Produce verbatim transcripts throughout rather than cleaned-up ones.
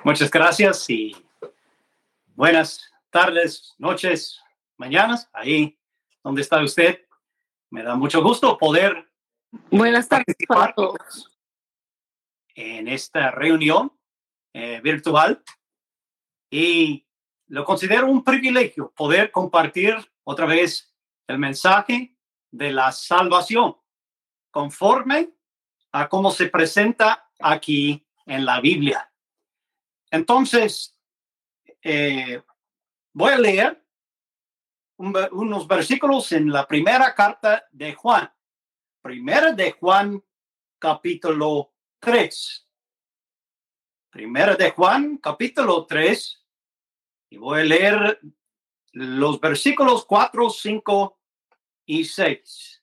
Muchas gracias y buenas tardes, noches, mañanas, ahí donde está usted. Me da mucho gusto poder Buenas tardes para participar todos. en esta reunión eh, virtual y lo considero un privilegio poder compartir otra vez el mensaje de la salvación conforme a cómo se presenta aquí en la Biblia. Entonces, eh, voy a leer un, unos versículos en la primera carta de Juan. Primera de Juan, capítulo tres. Primera de Juan, capítulo tres. Y voy a leer los versículos cuatro, cinco y seis.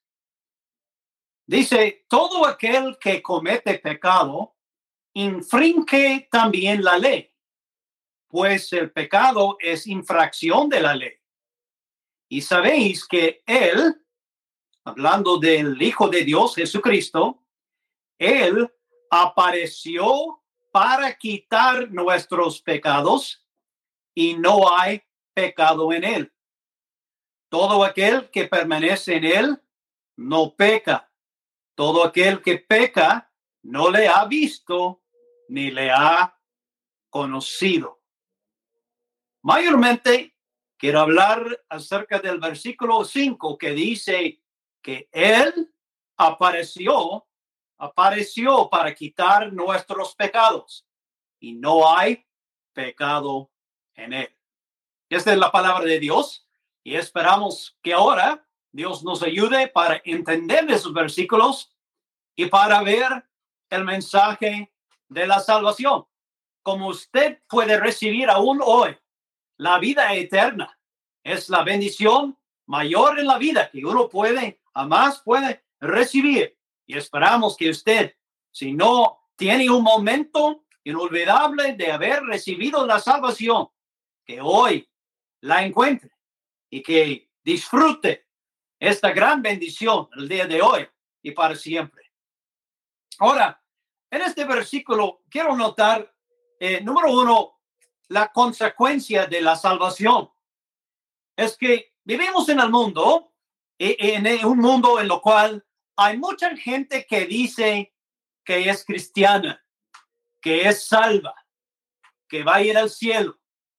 Dice, todo aquel que comete pecado infringe también la ley, pues el pecado es infracción de la ley. Y sabéis que él, hablando del Hijo de Dios, Jesucristo, él apareció para quitar nuestros pecados y no hay pecado en él. Todo aquel que permanece en él no peca. Todo aquel que peca no le ha visto ni le ha conocido. Mayormente quiero hablar acerca del versículo cinco que dice que él apareció, apareció para quitar nuestros pecados y no hay pecado en él. Esta es la palabra de Dios y esperamos que ahora Dios nos ayude para entender esos versículos y para ver el mensaje de la salvación. Como usted puede recibir aún hoy la vida eterna, es la bendición mayor en la vida que uno puede, jamás puede recibir. Y esperamos que usted, si no tiene un momento inolvidable de haber recibido la salvación, que hoy la encuentre y que disfrute esta gran bendición el día de hoy y para siempre. Ahora, en este versículo quiero notar, eh, número uno, la consecuencia de la salvación. Es que vivimos en el mundo, en un mundo en lo cual hay mucha gente que dice que es cristiana, que es salva, que va a ir al cielo.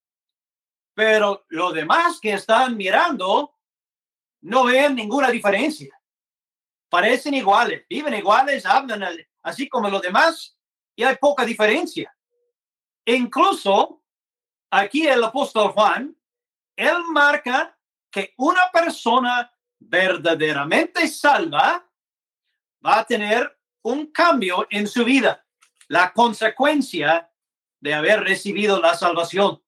Pero los demás que están mirando no ven ninguna diferencia. Parecen iguales, viven iguales, hablan así como los demás y hay poca diferencia. Incluso aquí el apóstol Juan, él marca que una persona verdaderamente salva va a tener un cambio en su vida, la consecuencia de haber recibido la salvación.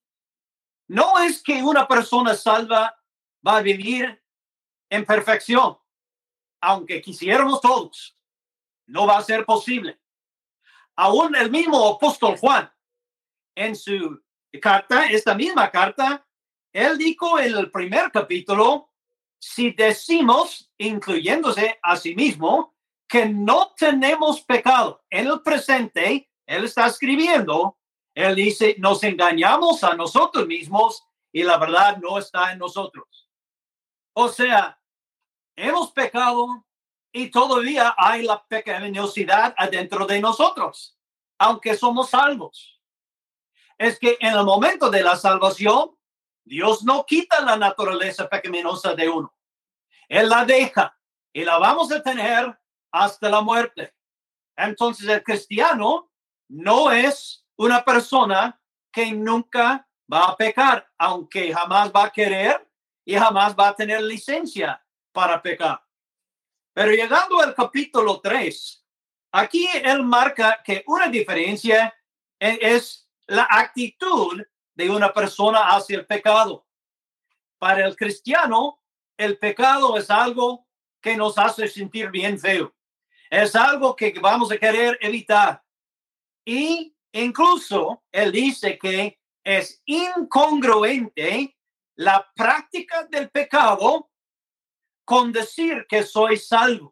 No es que una persona salva va a vivir en perfección, aunque quisiéramos todos, no va a ser posible. Aún el mismo apóstol Juan, en su carta, esta misma carta, él dijo en el primer capítulo, si decimos, incluyéndose a sí mismo, que no tenemos pecado en el presente, él está escribiendo, él dice, nos engañamos a nosotros mismos y la verdad no está en nosotros. O sea, hemos pecado y todavía hay la pecaminosidad adentro de nosotros, aunque somos salvos. Es que en el momento de la salvación, Dios no quita la naturaleza pecaminosa de uno. Él la deja y la vamos a tener hasta la muerte. Entonces el cristiano no es una persona que nunca va a pecar, aunque jamás va a querer y jamás va a tener licencia para pecar. Pero llegando al capítulo tres, aquí él marca que una diferencia es la actitud de una persona hacia el pecado. Para el cristiano, el pecado es algo que nos hace sentir bien feo. Es algo que vamos a querer evitar. Y incluso él dice que es incongruente la práctica del pecado con decir que soy salvo.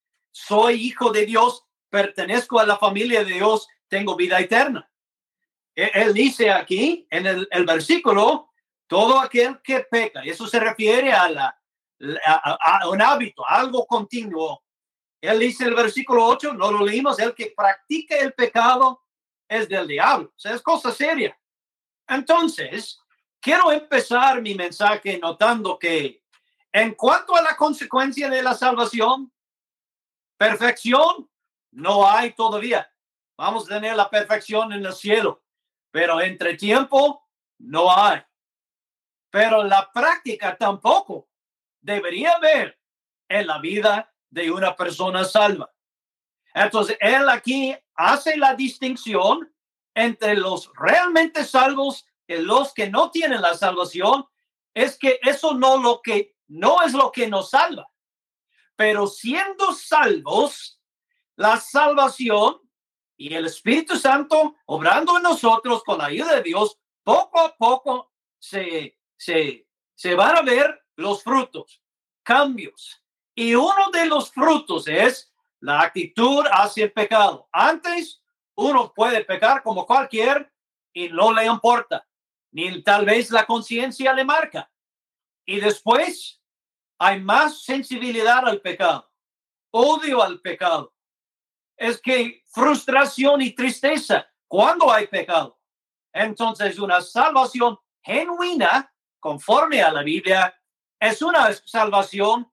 Soy hijo de Dios, pertenezco a la familia de Dios, tengo vida eterna. Él dice aquí en el, el versículo, todo aquel que peca, y eso se refiere a, la, a, a un hábito, a algo continuo. Él dice en el versículo ocho, no lo leímos, el que practica el pecado es del diablo. O sea, es cosa seria. Entonces, quiero empezar mi mensaje notando que en cuanto a la consecuencia de la salvación, perfección no hay todavía. Vamos a tener la perfección en el cielo, pero entre tiempo no hay. Pero la práctica tampoco debería haber en la vida de una persona salva. Entonces, él aquí hace la distinción entre los realmente salvos y los que no tienen la salvación. Es que eso no lo que no es lo que nos salva, pero siendo salvos, la salvación y el Espíritu Santo obrando en nosotros con la ayuda de Dios, poco a poco se, se, se van a ver los frutos, cambios. Y uno de los frutos es la actitud hacia el pecado. Antes, uno puede pecar como cualquier y no le importa, ni tal vez la conciencia le marca. Y después hay más sensibilidad al pecado, odio al pecado. Es que frustración y tristeza cuando hay pecado. Entonces, una salvación genuina, conforme a la Biblia, es una salvación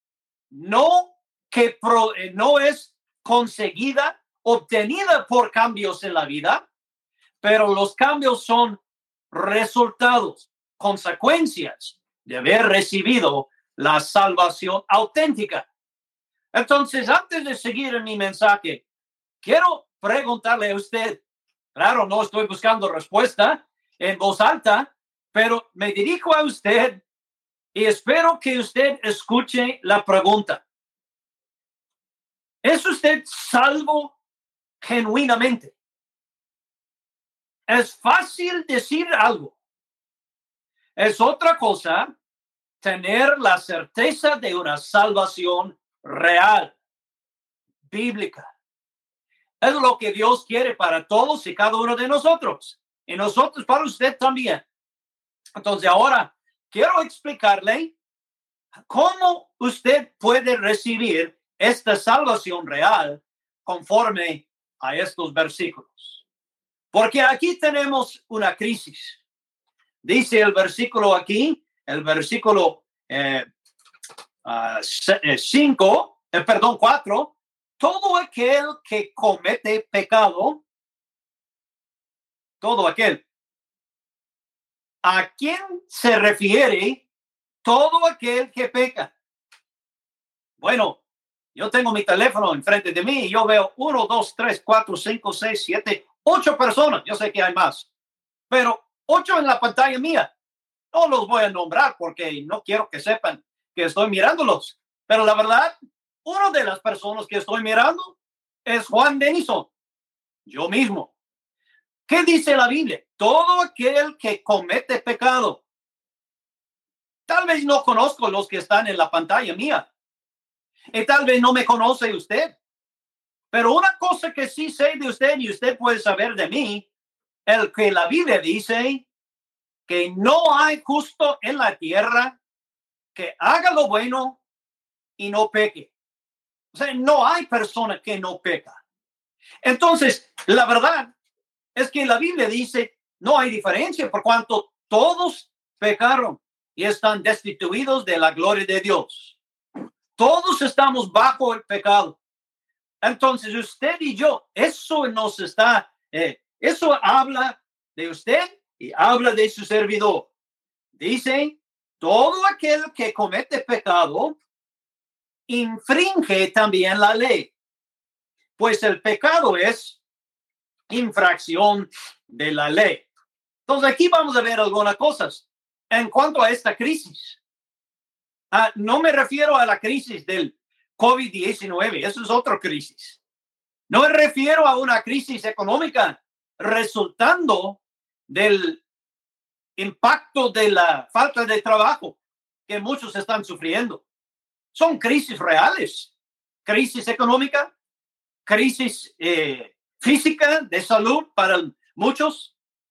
no que pro, no es conseguida, obtenida por cambios en la vida, pero los cambios son resultados, consecuencias de haber recibido la salvación auténtica. Entonces, antes de seguir en mi mensaje, quiero preguntarle a usted, claro, no estoy buscando respuesta en voz alta, pero me dirijo a usted y espero que usted escuche la pregunta. ¿Es usted salvo genuinamente? Es fácil decir algo. Es otra cosa tener la certeza de una salvación real, bíblica. Es lo que Dios quiere para todos y cada uno de nosotros. Y nosotros para usted también. Entonces ahora quiero explicarle cómo usted puede recibir esta salvación real conforme a estos versículos. Porque aquí tenemos una crisis. Dice el versículo aquí, el versículo eh, uh, cinco, eh, perdón, cuatro, todo aquel que comete pecado, todo aquel, ¿a quién se refiere todo aquel que peca? Bueno, yo tengo mi teléfono enfrente de mí y yo veo uno, dos, tres, cuatro, cinco, seis, siete, ocho personas. Yo sé que hay más, pero ocho en la pantalla mía. No los voy a nombrar porque no quiero que sepan que estoy mirándolos. Pero la verdad, una de las personas que estoy mirando es Juan Denison, yo mismo. ¿Qué dice la Biblia? Todo aquel que comete pecado. Tal vez no conozco los que están en la pantalla mía. Y tal vez no me conoce usted. Pero una cosa que sí sé de usted y usted puede saber de mí, el que la Biblia dice que no hay justo en la tierra que haga lo bueno y no peque. O sea, no hay persona que no peca. Entonces, la verdad es que la Biblia dice no hay diferencia por cuanto todos pecaron y están destituidos de la gloria de Dios. Todos estamos bajo el pecado. Entonces, usted y yo, eso nos está, eh, eso habla de usted y habla de su servidor. Dice, todo aquel que comete pecado infringe también la ley, pues el pecado es infracción de la ley. Entonces, aquí vamos a ver algunas cosas en cuanto a esta crisis. Uh, no me refiero a la crisis del COVID diecinueve, eso es otra crisis. No me refiero a una crisis económica resultando del impacto de la falta de trabajo que muchos están sufriendo. Son crisis reales, crisis económica, crisis eh, física de salud para muchos,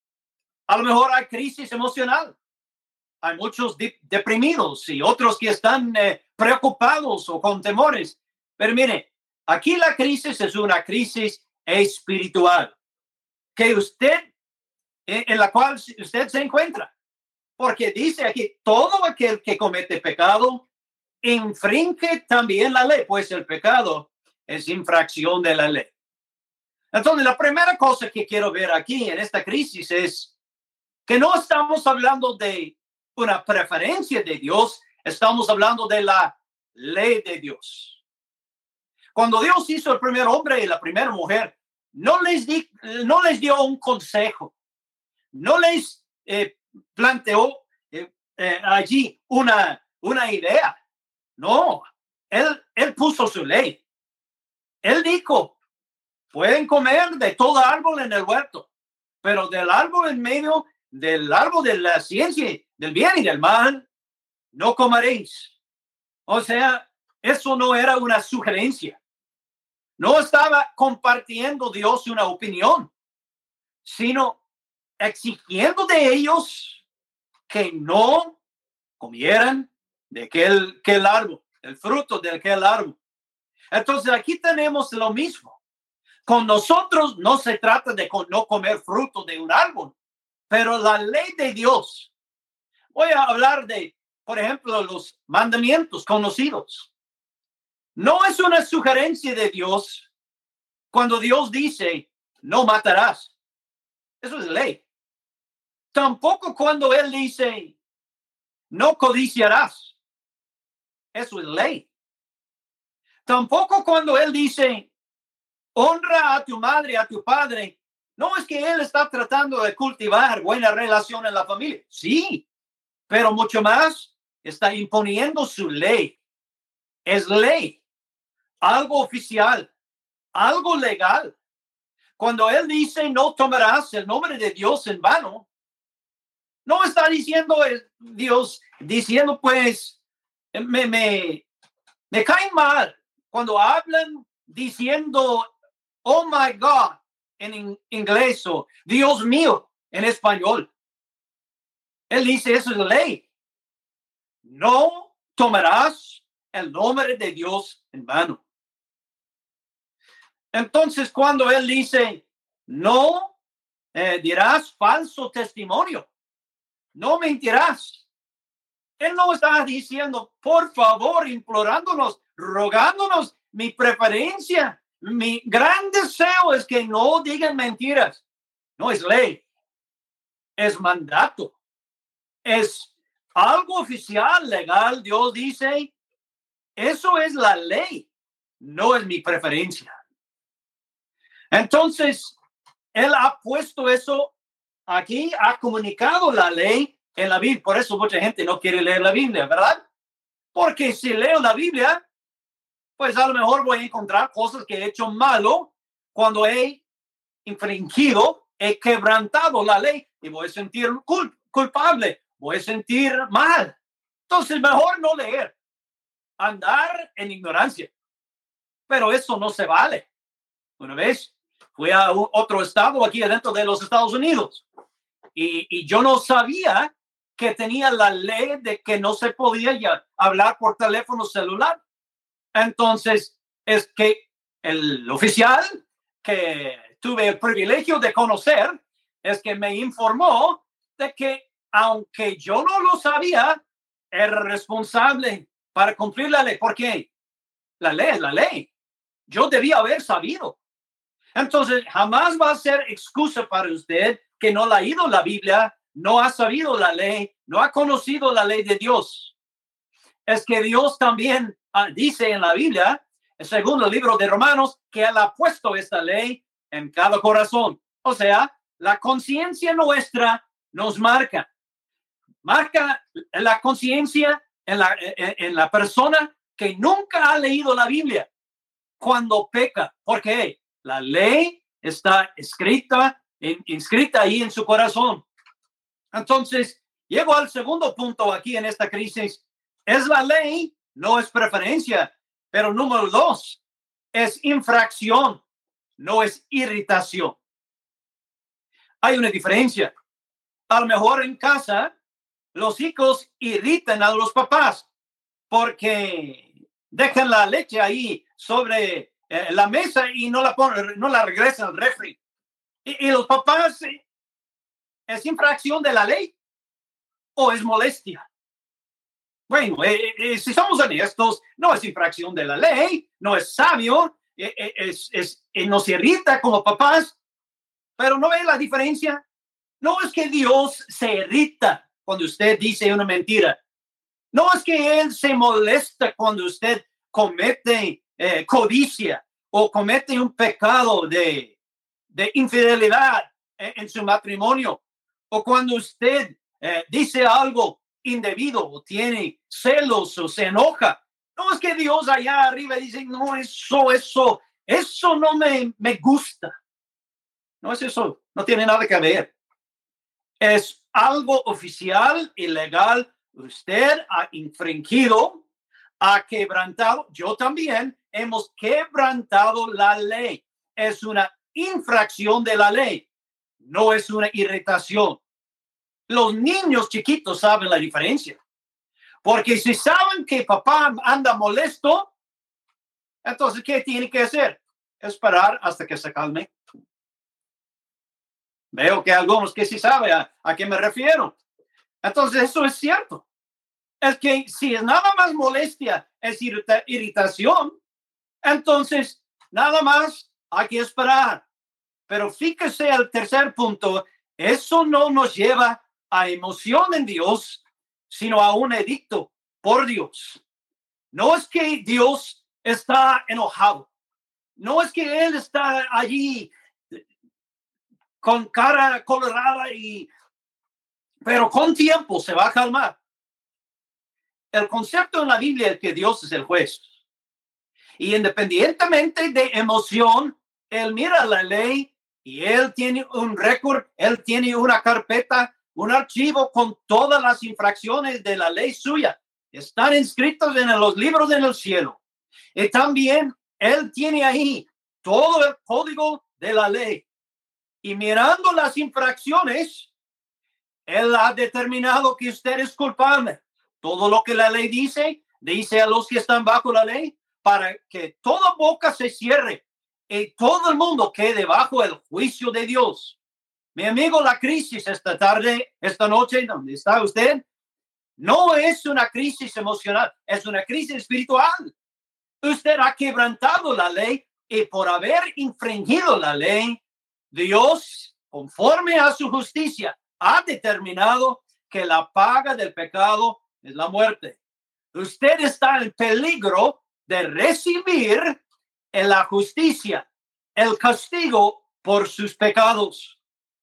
A lo mejor hay crisis emocional. Hay muchos de- deprimidos y otros que están eh, preocupados o con temores. Pero mire, aquí la crisis es una crisis espiritual que usted, en, en la cual usted se encuentra. Porque dice aquí, todo aquel que comete pecado infringe también la ley, pues el pecado es infracción de la ley. Entonces, la primera cosa que quiero ver aquí en esta crisis es que no estamos hablando de una preferencia de Dios, estamos hablando de la ley de Dios. Cuando Dios hizo el primer hombre y la primera mujer, no les, di, no les dio un consejo, no les eh, planteó eh, eh, allí una, una idea. No, él, él puso su ley. Él dijo, pueden comer de todo árbol en el huerto, pero del árbol en medio, del árbol de la ciencia, del bien y del mal, no comeréis. O sea, eso no era una sugerencia. No estaba compartiendo Dios una opinión, sino exigiendo de ellos que no comieran de aquel, aquel árbol, el fruto de aquel árbol. Entonces aquí tenemos lo mismo. Con nosotros no se trata de no comer fruto de un árbol, pero la ley de Dios. Voy a hablar de, por ejemplo, los mandamientos conocidos. No es una sugerencia de Dios cuando Dios dice, no matarás. Eso es ley. Tampoco cuando Él dice, no codiciarás. Eso es ley. Tampoco cuando Él dice, honra a tu madre, a tu padre. No es que Él está tratando de cultivar buena relación en la familia. Sí, pero mucho más está imponiendo su ley. Es ley, algo oficial, algo legal. Cuando Él dice no tomarás el nombre de Dios en vano, no está diciendo Dios, diciendo pues, me, me, me cae mal cuando hablan diciendo, oh my God, en inglés o Dios mío en español. Él dice, eso es la ley. No tomarás el nombre de Dios en vano. Entonces, cuando Él dice, no eh, dirás falso testimonio, no mentirás. Él no está diciendo, por favor, implorándonos, rogándonos, mi preferencia, mi gran deseo es que no digan mentiras. No es ley, es mandato, es algo oficial, legal. Dios dice, eso es la ley, no es mi preferencia. Entonces, Él ha puesto eso aquí, ha comunicado la ley en la Biblia. Por eso mucha gente no quiere leer la Biblia, ¿verdad? Porque si leo la Biblia, pues a lo mejor voy a encontrar cosas que he hecho malo cuando he infringido, he quebrantado la ley y voy a sentir cul- culpable, voy a sentir mal. Entonces, mejor no leer, andar en ignorancia. Pero eso no se vale. Una vez fui a un, otro estado aquí adentro de los Estados Unidos y, y yo no sabía que tenía la ley de que no se podía ya hablar por teléfono celular. Entonces, es que el oficial que tuve el privilegio de conocer es que me informó de que, aunque yo no lo sabía, era responsable para cumplir la ley. ¿Por qué? La ley es la ley. Yo debía haber sabido. Entonces, jamás va a ser excusa para usted que no ha leído la Biblia, no ha sabido la ley, no ha conocido la ley de Dios. Es que Dios también uh, dice en la Biblia, según el libro de Romanos, que Él ha puesto esta ley en cada corazón. O sea, la conciencia nuestra nos marca. Marca la conciencia en la, en, en la persona que nunca ha leído la Biblia cuando peca. ¿Por qué? La ley está escrita, in, inscrita ahí en su corazón. Entonces, llego al segundo punto aquí en esta crisis. Es la ley, no es preferencia. Pero número dos, es infracción, no es irritación. Hay una diferencia. a lo mejor en casa los hijos irritan a los papás porque dejan la leche ahí sobre eh, la mesa y no la ponen, no la regresan al refri. Y, y los papás, eh, ¿es infracción de la ley o es molestia? Bueno, eh, eh, si somos honestos, no es infracción de la ley, no es sabio, eh, eh, es, es, eh, nos irrita como papás, pero ¿no ve la diferencia? No es que Dios se irrita cuando usted dice una mentira. No es que Él se molesta cuando usted comete eh, codicia o comete un pecado de, de infidelidad en, en su matrimonio, o cuando usted eh, dice algo indebido o tiene celos o se enoja. No es que Dios allá arriba dice, no, eso, eso, eso no me, me gusta. No es eso, no tiene nada que ver. Es algo oficial y legal. Usted ha infringido, ha quebrantado. Yo también hemos quebrantado la ley. Es una infracción de la ley, no es una irritación. Los niños chiquitos saben la diferencia, porque si saben que papá anda molesto, entonces ¿qué tiene que hacer? Esperar hasta que se calme. Veo que algunos que sí saben a, a qué me refiero. Entonces eso es cierto. Es que si es nada más molestia, es irrita, irritación, entonces nada más hay que esperar. Pero fíjese el tercer punto, eso no nos lleva a emoción en Dios, sino a un edicto por Dios. No es que Dios está enojado, no es que Él está allí con cara colorada, y, pero con tiempo se va a calmar. El concepto en la Biblia es que Dios es el juez. Y independientemente de emoción, Él mira la ley y Él tiene un récord, Él tiene una carpeta, un archivo con todas las infracciones de la ley suya. Están inscritos en los libros en el cielo. Y también Él tiene ahí todo el código de la ley. Y mirando las infracciones, Él ha determinado que usted es culpable. Todo lo que la ley dice, dice a los que están bajo la ley, para que toda boca se cierre y todo el mundo quede bajo el juicio de Dios. Mi amigo, la crisis esta tarde, esta noche, ¿dónde está usted? No es una crisis emocional, es una crisis espiritual. Usted ha quebrantado la ley y por haber infringido la ley, Dios, conforme a su justicia, ha determinado que la paga del pecado es la muerte. Usted está en peligro de recibir en la justicia el castigo por sus pecados.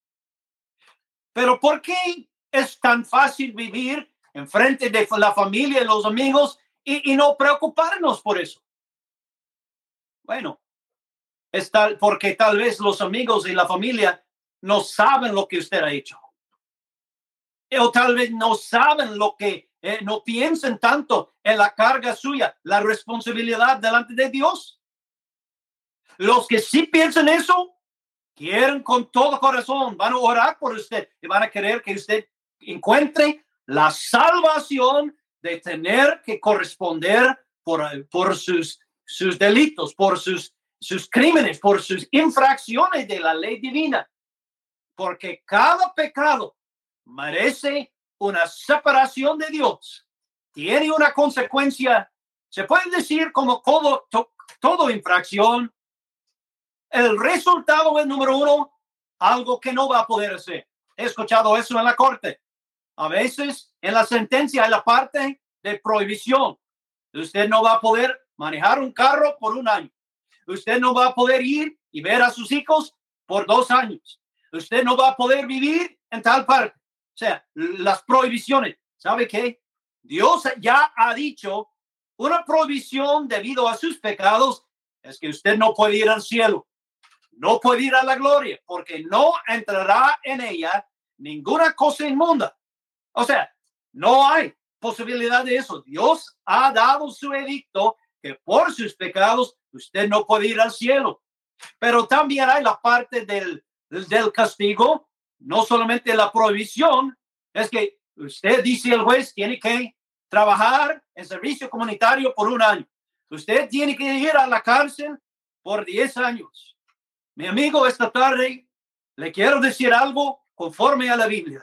Pero ¿por qué es tan fácil vivir en frente de la familia y los amigos y, y no preocuparnos por eso? Bueno, es tal, porque tal vez los amigos y la familia no saben lo que usted ha hecho. O tal vez no saben lo que, eh, no piensen tanto en la carga suya, la responsabilidad delante de Dios. Los que sí piensan eso, quieren con todo corazón, van a orar por usted y van a querer que usted encuentre la salvación de tener que corresponder por, por sus, sus delitos, por sus, sus crímenes, por sus infracciones de la ley divina. Porque cada pecado merece una separación de Dios. Tiene una consecuencia, se puede decir como todo, to, todo infracción. El resultado es, número uno, algo que no va a poder hacer. He escuchado eso en la corte. A veces en la sentencia hay la parte de prohibición. Usted no va a poder manejar un carro por un año. Usted no va a poder ir y ver a sus hijos por dos años. Usted no va a poder vivir en tal parte. O sea, las prohibiciones. ¿Sabe qué? Dios ya ha dicho una prohibición debido a sus pecados es que usted no puede ir al cielo. No puede ir a la gloria porque no entrará en ella ninguna cosa inmunda. O sea, no hay posibilidad de eso. Dios ha dado su edicto que por sus pecados usted no puede ir al cielo. Pero también hay la parte del, del castigo no solamente la prohibición, es que usted, dice el juez, tiene que trabajar en servicio comunitario por un año. Usted tiene que ir a la cárcel por diez años. Mi amigo, esta tarde le quiero decir algo conforme a la Biblia.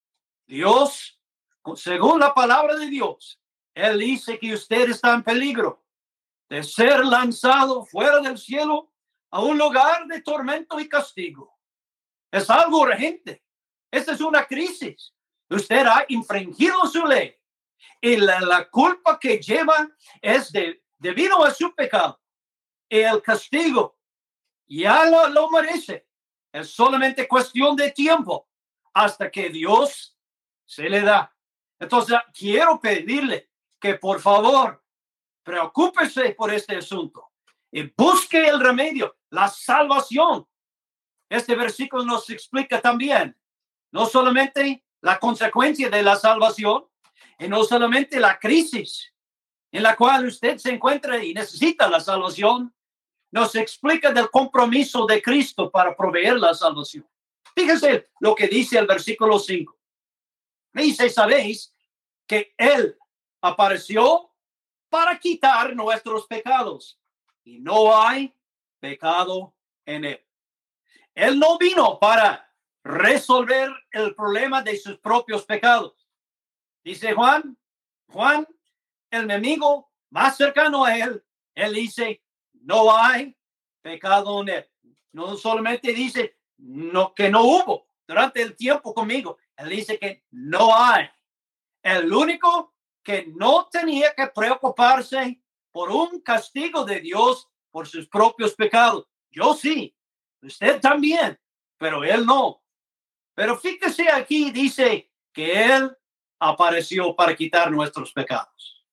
Dios, según la palabra de Dios, Él dice que usted está en peligro de ser lanzado fuera del cielo a un lugar de tormento y castigo. Es algo urgente. Esta es una crisis. Usted ha infringido su ley y la, la culpa que lleva es de, debido a su pecado. Y el castigo ya lo, lo merece. Es solamente cuestión de tiempo hasta que Dios se le da. Entonces, quiero pedirle que por favor preocúpese por este asunto y busque el remedio, la salvación. Este versículo nos explica también no solamente la consecuencia de la salvación y no solamente la crisis en la cual usted se encuentra y necesita la salvación, nos explica del compromiso de Cristo para proveer la salvación. Fíjense lo que dice el versículo cinco. Dice, sabéis que Él apareció para quitar nuestros pecados y no hay pecado en Él. Él no vino para resolver el problema de sus propios pecados. Dice Juan, Juan, el enemigo más cercano a Él, Él dice, no hay pecado en Él. No solamente dice no, que no hubo durante el tiempo conmigo. Él dice que no hay. El único que no tenía que preocuparse por un castigo de Dios por sus propios pecados. Yo sí, usted también, pero él no. Pero fíjese aquí, dice que él apareció para quitar nuestros pecados.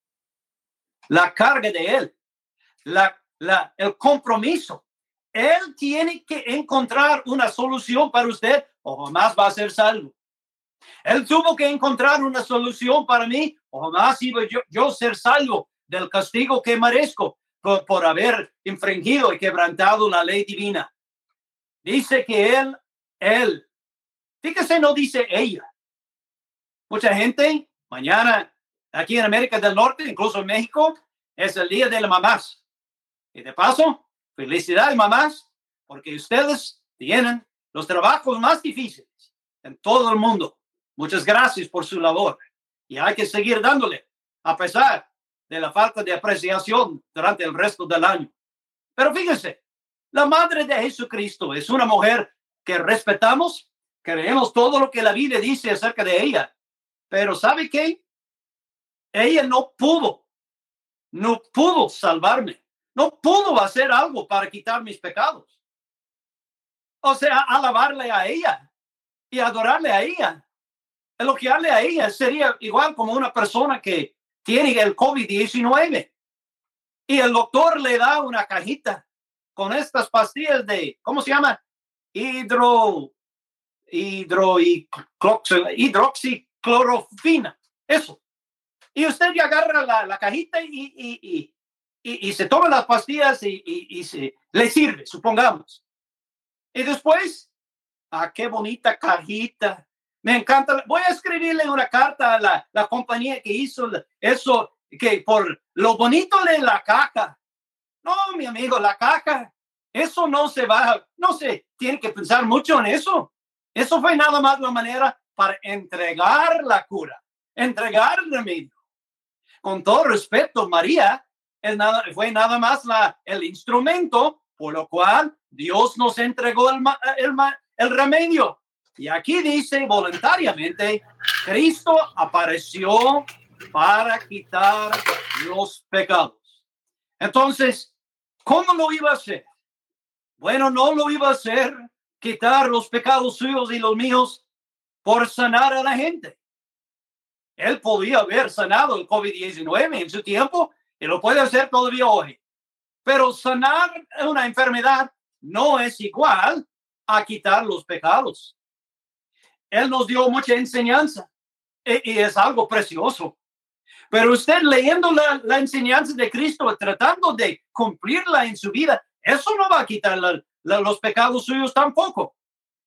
La carga de él, la, la, el compromiso. Él tiene que encontrar una solución para usted o jamás va a ser salvo. Él tuvo que encontrar una solución para mí o jamás iba yo, yo ser salvo del castigo que merezco por, por haber infringido y quebrantado la ley divina. Dice que él, él, fíjese, no dice ella. Mucha gente, mañana aquí en América del Norte, incluso en México, es el día de las mamás. Y de paso, felicidades mamás, porque ustedes tienen los trabajos más difíciles en todo el mundo. Muchas gracias por su labor y hay que seguir dándole a pesar de la falta de apreciación durante el resto del año. Pero fíjense, la madre de Jesucristo es una mujer que respetamos, creemos todo lo que la Biblia dice acerca de ella. Pero ¿sabe qué? Ella no pudo, no pudo salvarme, no pudo hacer algo para quitar mis pecados. O sea, alabarle a ella y adorarle a ella. Elogiarle a ella sería igual como una persona que tiene el COVID diecinueve y el doctor le da una cajita con estas pastillas de, ¿cómo se llama? Hidro, hidro, hidroxiclorofina. Eso. Y usted ya agarra la, la cajita y, y, y, y, y se toma las pastillas y, y, y se le sirve, supongamos. Y después, ah, qué bonita cajita. Me encanta. Voy a escribirle una carta a la, la compañía que hizo eso, que por lo bonito de la caja. No, mi amigo, la caja, eso no se va, no se tiene que pensar mucho en eso. Eso fue nada más la manera para entregar la cura, entregar el remedio. Con todo respeto, María es nada, fue nada más la, el instrumento por lo cual Dios nos entregó el, el, el remedio. Y aquí dice voluntariamente, Cristo apareció para quitar los pecados. Entonces, ¿cómo lo iba a hacer? Bueno, no lo iba a hacer quitar los pecados suyos y los míos por sanar a la gente. Él podía haber sanado el COVID diecinueve en su tiempo y lo puede hacer todavía hoy. Pero sanar una enfermedad no es igual a quitar los pecados. Él nos dio mucha enseñanza y, y es algo precioso. Pero usted leyendo la, la enseñanza de Cristo, tratando de cumplirla en su vida, eso no va a quitar la, la, los pecados suyos tampoco.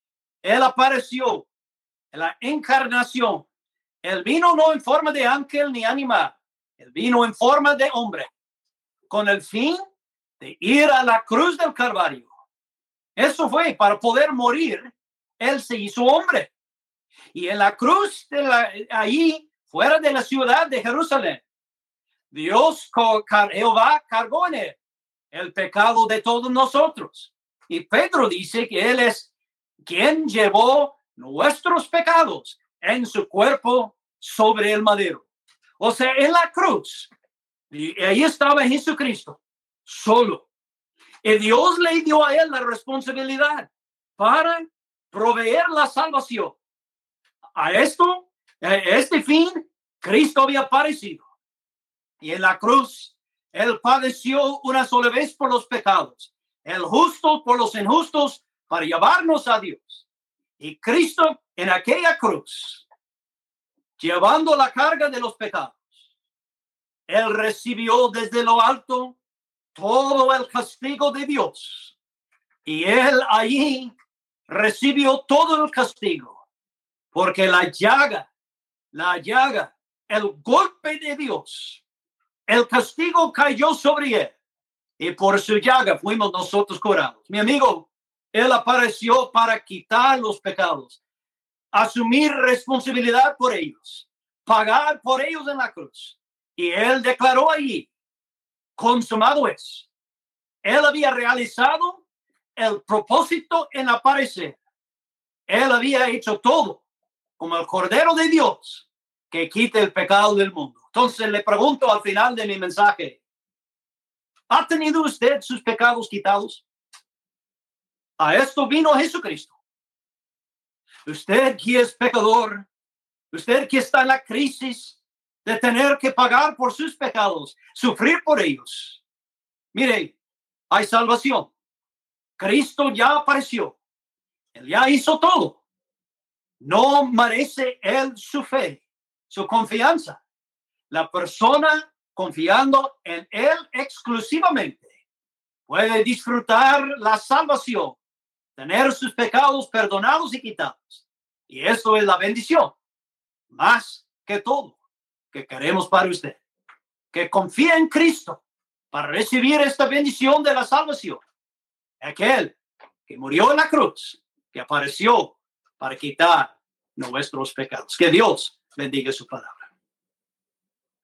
Él apareció en la encarnación. Él vino no en forma de ángel ni animal. Él vino en forma de hombre, con el fin de ir a la cruz del Calvario. Eso fue para poder morir. Él se hizo hombre. Y en la cruz, de la, allí, fuera de la ciudad de Jerusalén, Dios, Jehová, cargó en él el pecado de todos nosotros. Y Pedro dice que él es quien llevó nuestros pecados en su cuerpo sobre el madero. O sea, en la cruz, y ahí estaba Jesucristo, solo. Y Dios le dio a él la responsabilidad para proveer la salvación. A esto, a este fin, Cristo había aparecido. Y en la cruz, él padeció una sola vez por los pecados, el justo por los injustos, para llevarnos a Dios. Y Cristo en aquella cruz, llevando la carga de los pecados, él recibió desde lo alto todo el castigo de Dios. Y él allí recibió todo el castigo, porque la llaga, la llaga, el golpe de Dios, el castigo cayó sobre él. Y por su llaga fuimos nosotros curados. Mi amigo, él apareció para quitar los pecados, asumir responsabilidad por ellos, pagar por ellos en la cruz. Y él declaró allí, consumado es. Él había realizado el propósito en aparecer. Él había hecho todo como el Cordero de Dios que quite el pecado del mundo. Entonces le pregunto al final de mi mensaje, ¿ha tenido usted sus pecados quitados? A esto vino Jesucristo. Usted que es pecador, usted que está en la crisis de tener que pagar por sus pecados, sufrir por ellos. Mire, hay salvación. Cristo ya apareció. Él ya hizo todo. No merece él su fe, su confianza. La persona confiando en él exclusivamente puede disfrutar la salvación, tener sus pecados perdonados y quitados. Y eso es la bendición, más que todo, que queremos para usted. Que confíe en Cristo para recibir esta bendición de la salvación. Aquel que murió en la cruz, que apareció para quitar nuestros pecados. Que Dios bendiga su palabra.